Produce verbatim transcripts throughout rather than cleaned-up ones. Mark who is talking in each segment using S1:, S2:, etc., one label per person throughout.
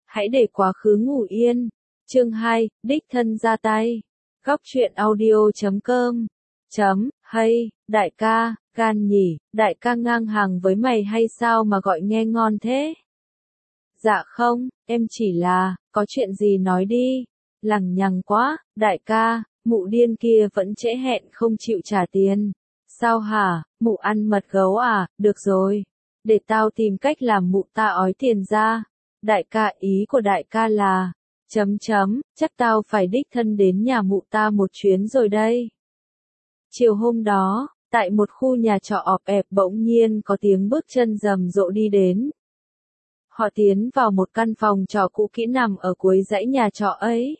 S1: Hãy để quá khứ ngủ yên. Chương hai, đích thân ra tay. Góc truyện audio chấm com. Chấm, hay, đại ca, gan nhỉ, đại ca ngang hàng với mày hay sao mà gọi nghe ngon thế? Dạ không, em chỉ là, có chuyện gì nói đi. Lằng nhằng quá, đại ca, mụ điên kia vẫn trễ hẹn không chịu trả tiền. Sao hả, mụ ăn mật gấu à, được rồi. Để tao tìm cách làm mụ ta ói tiền ra. Đại ca, ý của đại ca là, chấm chấm, chắc tao phải đích thân đến nhà mụ ta một chuyến rồi đây. Chiều hôm đó, tại một khu nhà trọ ọp ẹp bỗng nhiên có tiếng bước chân rầm rộ đi đến. Họ tiến vào một căn phòng trọ cũ kỹ nằm ở cuối dãy nhà trọ ấy.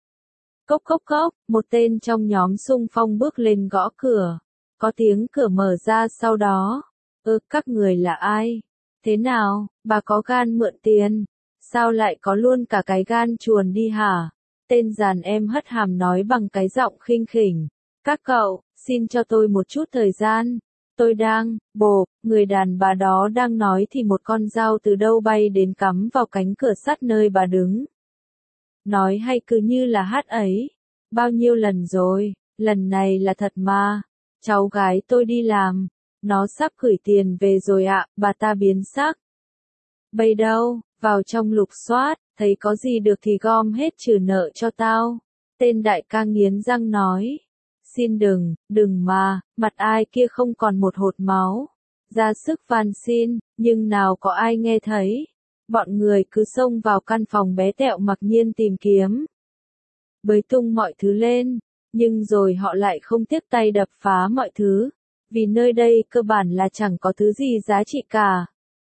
S1: Cốc cốc cốc, một tên trong nhóm xung phong bước lên gõ cửa. Có tiếng cửa mở ra sau đó. Ơ, các người là ai? Thế nào, bà có gan mượn tiền? Sao lại có luôn cả cái gan chuồn đi hả? Tên giàn em hất hàm nói bằng cái giọng khinh khỉnh. Các cậu, xin cho tôi một chút thời gian. Tôi đang, bồ, người đàn bà đó đang nói thì một con dao từ đâu bay đến cắm vào cánh cửa sắt nơi bà đứng. Nói hay cứ như là hát ấy. Bao nhiêu lần rồi, lần này là thật mà. Cháu gái tôi đi làm. Nó sắp gửi tiền về rồi ạ, bà ta biến sắc. Bây đâu, vào trong lục soát, thấy có gì được thì gom hết trừ nợ cho tao. Tên đại ca nghiến răng nói. Xin đừng, đừng mà, mặt ai kia không còn một hột máu. Ra sức van xin, nhưng nào có ai nghe thấy. Bọn người cứ xông vào căn phòng bé tẹo mặc nhiên tìm kiếm. Bới tung mọi thứ lên, nhưng rồi họ lại không tiếc tay đập phá mọi thứ. Vì nơi đây cơ bản là chẳng có thứ gì giá trị cả.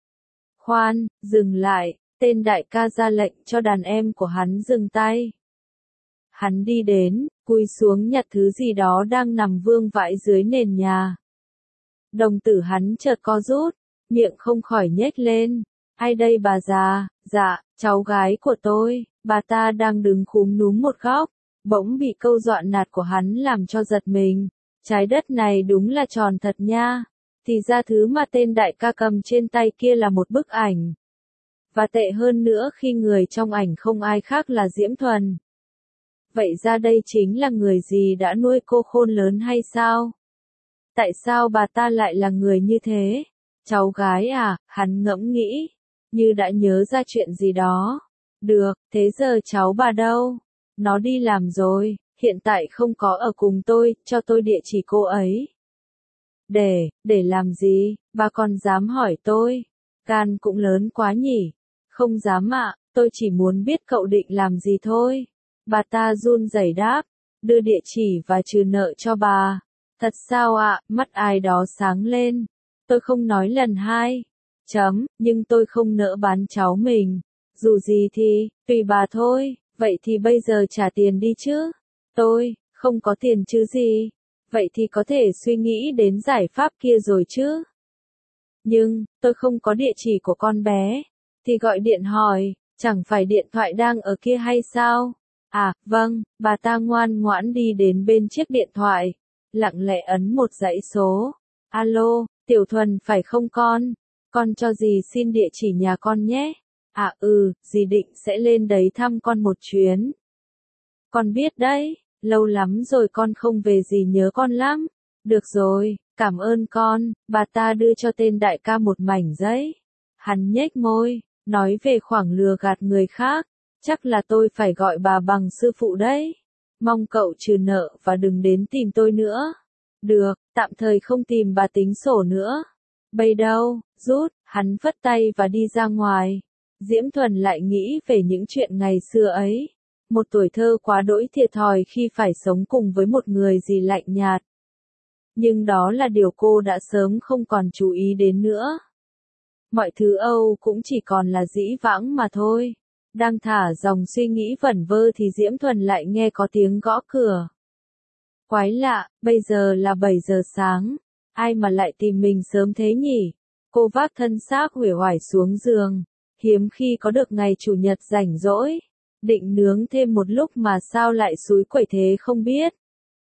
S1: Khoan, dừng lại, tên đại ca ra lệnh cho đàn em của hắn dừng tay. Hắn đi đến, cúi xuống nhặt thứ gì đó đang nằm vương vãi dưới nền nhà. Đồng tử hắn chợt co rút, miệng không khỏi nhếch lên. Ai đây bà già? Dạ, cháu gái của tôi. Bà ta đang đứng khúm núm một góc, bỗng bị câu dọa nạt của hắn làm cho giật mình. Trái đất này đúng là tròn thật nha. Thì ra thứ mà tên đại ca cầm trên tay kia là một bức ảnh. Và tệ hơn nữa khi người trong ảnh không ai khác là Diễm Thuần. Vậy ra đây chính là người gì đã nuôi cô khôn lớn hay sao? Tại sao bà ta lại là người như thế? Cháu gái à, hắn ngẫm nghĩ, như đã nhớ ra chuyện gì đó. Được, thế giờ cháu bà đâu? Nó đi làm rồi, hiện tại không có ở cùng tôi, cho tôi địa chỉ cô ấy. Để, để làm gì, bà còn dám hỏi tôi? Gan cũng lớn quá nhỉ? Không dám ạ, tôi chỉ muốn biết cậu định làm gì thôi. Bà ta run rẩy đáp, đưa địa chỉ và trừ nợ cho bà. Thật sao ạ, mắt ai đó sáng lên. Tôi không nói lần hai. Chấm, nhưng tôi không nỡ bán cháu mình. Dù gì thì, tùy bà thôi, vậy thì bây giờ trả tiền đi chứ. Tôi, không có tiền chứ gì. Vậy thì có thể suy nghĩ đến giải pháp kia rồi chứ. Nhưng, tôi không có địa chỉ của con bé. Thì gọi điện hỏi, chẳng phải điện thoại đang ở kia hay sao? À, vâng, bà ta ngoan ngoãn đi đến bên chiếc điện thoại. Lặng lẽ ấn một dãy số. Alo, Tiểu Thuần phải không con? Con cho dì xin địa chỉ nhà con nhé. À ừ, dì định sẽ lên đấy thăm con một chuyến. Con biết đấy, lâu lắm rồi con không về dì nhớ con lắm. Được rồi, cảm ơn con. Bà ta đưa cho tên đại ca một mảnh giấy. Hắn nhếch môi, nói về khoảng lừa gạt người khác. Chắc là tôi phải gọi bà bằng sư phụ đấy. Mong cậu trừ nợ và đừng đến tìm tôi nữa. Được, tạm thời không tìm bà tính sổ nữa. Bây đâu, rút, hắn phất tay và đi ra ngoài. Diễm Thuần lại nghĩ về những chuyện ngày xưa ấy. Một tuổi thơ quá đỗi thiệt thòi khi phải sống cùng với một người dì lạnh nhạt. Nhưng đó là điều cô đã sớm không còn chú ý đến nữa. Mọi thứ Âu cũng chỉ còn là dĩ vãng mà thôi. Đang thả dòng suy nghĩ vẩn vơ thì Diễm Thuần lại nghe có tiếng gõ cửa. Quái lạ, bây giờ là bảy giờ sáng. Ai mà lại tìm mình sớm thế nhỉ? Cô vác thân xác uể oải xuống giường. Hiếm khi có được ngày chủ nhật rảnh rỗi. Định nướng thêm một lúc mà sao lại xúi quẩy thế không biết.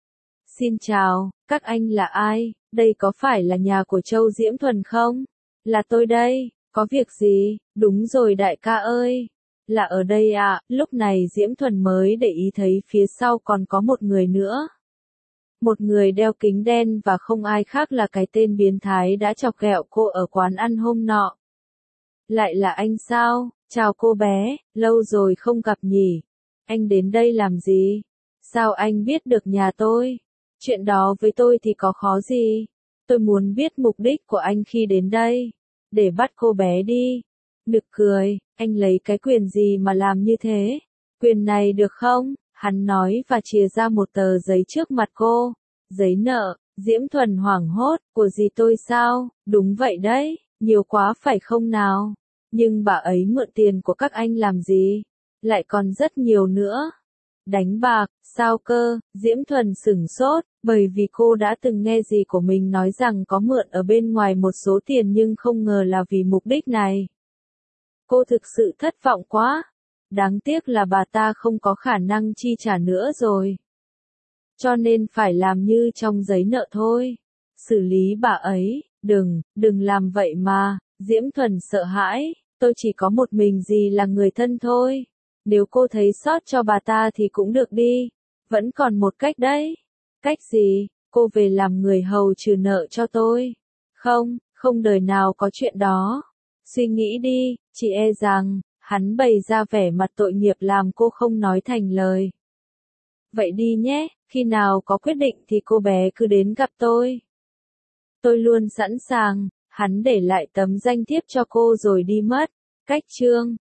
S1: Xin chào, các anh là ai? Đây có phải là nhà của Châu Diễm Thuần không? Là tôi đây, có việc gì? Đúng rồi đại ca ơi. Là ở đây à, lúc này Diễm Thuần mới để ý thấy phía sau còn có một người nữa. Một người đeo kính đen và không ai khác là cái tên biến thái đã chọc ghẹo cô ở quán ăn hôm nọ. Lại là anh sao? Chào cô bé, lâu rồi không gặp nhỉ? Anh đến đây làm gì? Sao anh biết được nhà tôi? Chuyện đó với tôi thì có khó gì? Tôi muốn biết mục đích của anh khi đến đây. Để bắt cô bé đi. Nực cười, anh lấy cái quyền gì mà làm như thế? Quyền này được không? Hắn nói và chìa ra một tờ giấy trước mặt cô. Giấy nợ, Diễm Thuần hoảng hốt, của gì tôi sao? Đúng vậy đấy, nhiều quá phải không nào? Nhưng bà ấy mượn tiền của các anh làm gì? Lại còn rất nhiều nữa. Đánh bạc, sao cơ? Diễm Thuần sửng sốt, bởi vì cô đã từng nghe dì của mình nói rằng có mượn ở bên ngoài một số tiền nhưng không ngờ là vì mục đích này. Cô thực sự thất vọng quá. Đáng tiếc là bà ta không có khả năng chi trả nữa rồi. Cho nên phải làm như trong giấy nợ thôi. Xử lý bà ấy, đừng, đừng làm vậy mà. Diễm Thuần sợ hãi, tôi chỉ có một mình dì là người thân thôi. Nếu cô thấy sót cho bà ta thì cũng được đi. Vẫn còn một cách đấy. Cách gì? Cô về làm người hầu trừ nợ cho tôi. Không, không đời nào có chuyện đó. Suy nghĩ đi, chị e rằng, hắn bày ra vẻ mặt tội nghiệp làm cô không nói thành lời. Vậy đi nhé, khi nào có quyết định thì cô bé cứ đến gặp tôi. Tôi luôn sẵn sàng, hắn để lại tấm danh thiếp cho cô rồi đi mất. Cách chương